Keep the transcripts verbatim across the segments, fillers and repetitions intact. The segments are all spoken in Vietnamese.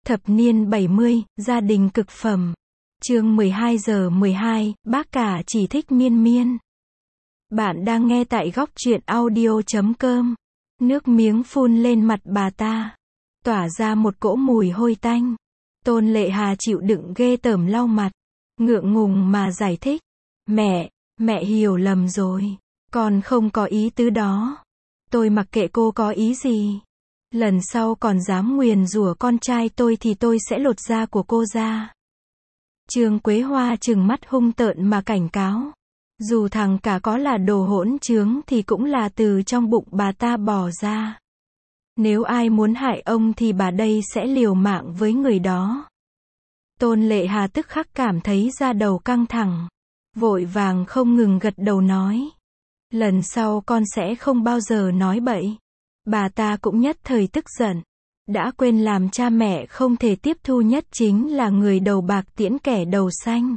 Thập niên bảy mươi, gia đình cực phẩm. Chương mười hai giờ mười hai, bác cả chỉ thích miên miên. Bạn đang nghe tại góc truyện audio chấm com. Nước miếng phun lên mặt bà ta, tỏa ra một cỗ mùi hôi tanh. Tôn Lệ Hà chịu đựng ghê tởm lau mặt, ngượng ngùng mà giải thích. Mẹ, mẹ hiểu lầm rồi. Con không có ý tứ đó. Tôi mặc kệ cô có ý gì. Lần sau còn dám nguyền rủa con trai tôi thì tôi sẽ lột da của cô ra. Trương Quế Hoa trừng mắt hung tợn mà cảnh cáo. Dù thằng cả có là đồ hỗn trướng thì cũng là từ trong bụng bà ta bò ra. Nếu ai muốn hại ông thì bà đây sẽ liều mạng với người đó. Tôn Lệ Hà tức khắc cảm thấy da đầu căng thẳng, vội vàng không ngừng gật đầu nói. Lần sau con sẽ không bao giờ nói bậy. Bà ta cũng nhất thời tức giận. Đã quên làm cha mẹ không thể tiếp thu nhất chính là người đầu bạc tiễn kẻ đầu xanh.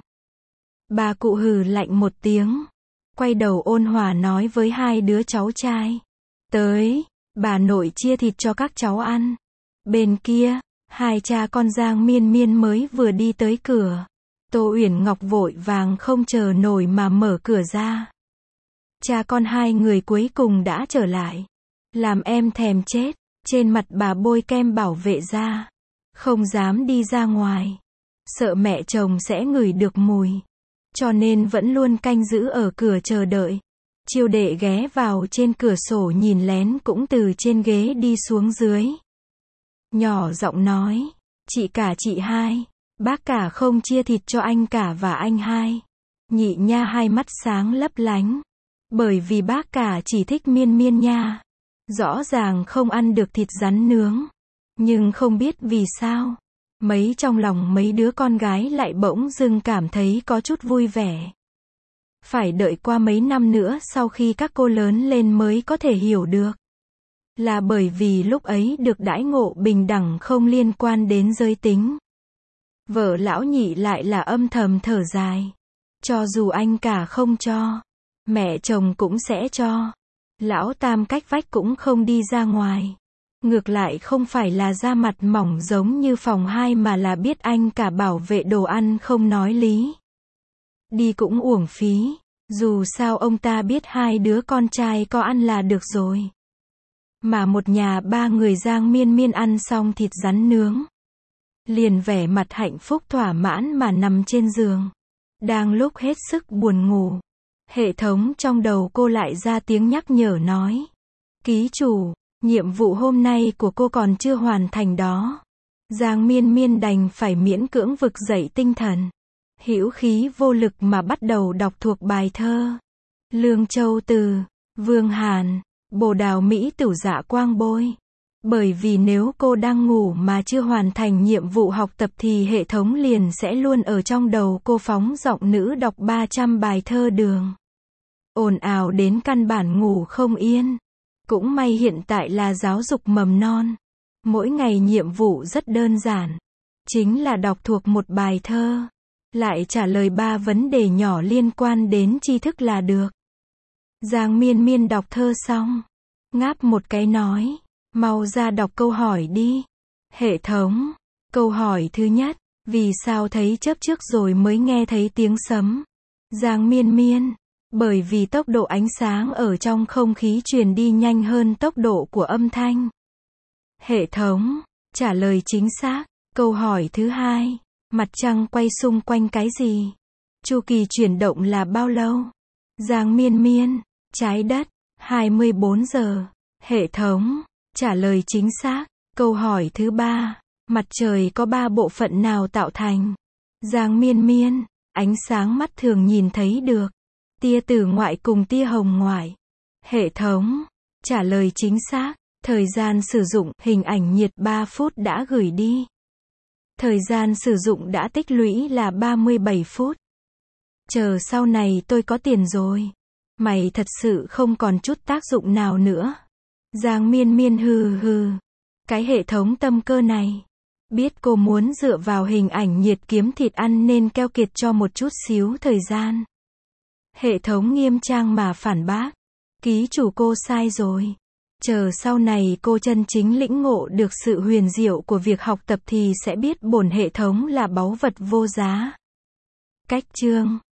Bà cụ hừ lạnh một tiếng, quay đầu ôn hòa nói với hai đứa cháu trai. Tới, bà nội chia thịt cho các cháu ăn. Bên kia, hai cha con Giang Miên Miên mới vừa đi tới cửa. Tô Uyển Ngọc vội vàng không chờ nổi mà mở cửa ra. Cha con hai người cuối cùng đã trở lại. Làm em thèm chết. Trên mặt bà bôi kem bảo vệ da, không dám đi ra ngoài, sợ mẹ chồng sẽ ngửi được mùi, cho nên vẫn luôn canh giữ ở cửa chờ đợi. Chiêu đệ ghé vào trên cửa sổ nhìn lén cũng từ trên ghế đi xuống dưới, nhỏ giọng nói, chị cả chị hai, bác cả không chia thịt cho anh cả và anh hai. Nhị nha hai mắt sáng lấp lánh, bởi vì bác cả chỉ thích miên miên nha. Rõ ràng không ăn được thịt rắn nướng, nhưng không biết vì sao, mấy trong lòng mấy đứa con gái lại bỗng dưng cảm thấy có chút vui vẻ. Phải đợi qua mấy năm nữa sau khi các cô lớn lên mới có thể hiểu được. Là bởi vì lúc ấy được đãi ngộ bình đẳng không liên quan đến giới tính. Vợ lão nhị lại là âm thầm thở dài. Cho dù anh cả không cho, mẹ chồng cũng sẽ cho. Lão tam cách vách cũng không đi ra ngoài. Ngược lại không phải là da mặt mỏng giống như phòng hai mà là biết anh cả bảo vệ đồ ăn không nói lý. Đi cũng uổng phí. Dù sao ông ta biết hai đứa con trai có ăn là được rồi. Mà một nhà ba người Giang Miên Miên ăn xong thịt rắn nướng, liền vẻ mặt hạnh phúc thỏa mãn mà nằm trên giường. Đang lúc hết sức buồn ngủ, hệ thống trong đầu cô lại ra tiếng nhắc nhở nói. Ký chủ, nhiệm vụ hôm nay của cô còn chưa hoàn thành đó. Giang Miên Miên đành phải miễn cưỡng vực dậy tinh thần. Hữu khí vô lực mà bắt đầu đọc thuộc bài thơ. Lương Châu Từ, Vương Hàn, Bồ Đào Mỹ Tửu Dạ Quang Bôi. Bởi vì nếu cô đang ngủ mà chưa hoàn thành nhiệm vụ học tập thì hệ thống liền sẽ luôn ở trong đầu cô phóng giọng nữ đọc ba trăm bài thơ đường. Ồn ào đến căn bản ngủ không yên. Cũng may hiện tại là giáo dục mầm non. Mỗi ngày nhiệm vụ rất đơn giản. Chính là đọc thuộc một bài thơ. Lại trả lời ba vấn đề nhỏ liên quan đến tri thức là được. Giang Miên Miên đọc thơ xong, ngáp một cái nói. Mau ra đọc câu hỏi đi. Hệ thống. Câu hỏi thứ nhất. Vì sao thấy chớp trước rồi mới nghe thấy tiếng sấm? Giang Miên Miên. Bởi vì tốc độ ánh sáng ở trong không khí truyền đi nhanh hơn tốc độ của âm thanh. Hệ thống. Trả lời chính xác. Câu hỏi thứ hai. Mặt trăng quay xung quanh cái gì? Chu kỳ chuyển động là bao lâu? Giang Miên Miên. Trái đất. hai mươi bốn giờ. Hệ thống. Trả lời chính xác. Câu hỏi thứ ba. Mặt trời có ba bộ phận nào tạo thành? Giang Miên Miên. Ánh sáng mắt thường nhìn thấy được. Tia tử ngoại cùng tia hồng ngoại. Hệ thống. Trả lời chính xác. Thời gian sử dụng hình ảnh nhiệt ba phút đã gửi đi. Thời gian sử dụng đã tích lũy là ba mươi bảy phút. Chờ sau này tôi có tiền rồi. Mày thật sự không còn chút tác dụng nào nữa. Giang Miên Miên hừ hừ. Cái hệ thống tâm cơ này. Biết cô muốn dựa vào hình ảnh nhiệt kiếm thịt ăn nên keo kiệt cho một chút xíu thời gian. Hệ thống nghiêm trang mà phản bác. Ký chủ cô sai rồi. Chờ sau này cô chân chính lĩnh ngộ được sự huyền diệu của việc học tập thì sẽ biết bổn hệ thống là báu vật vô giá. Cách chương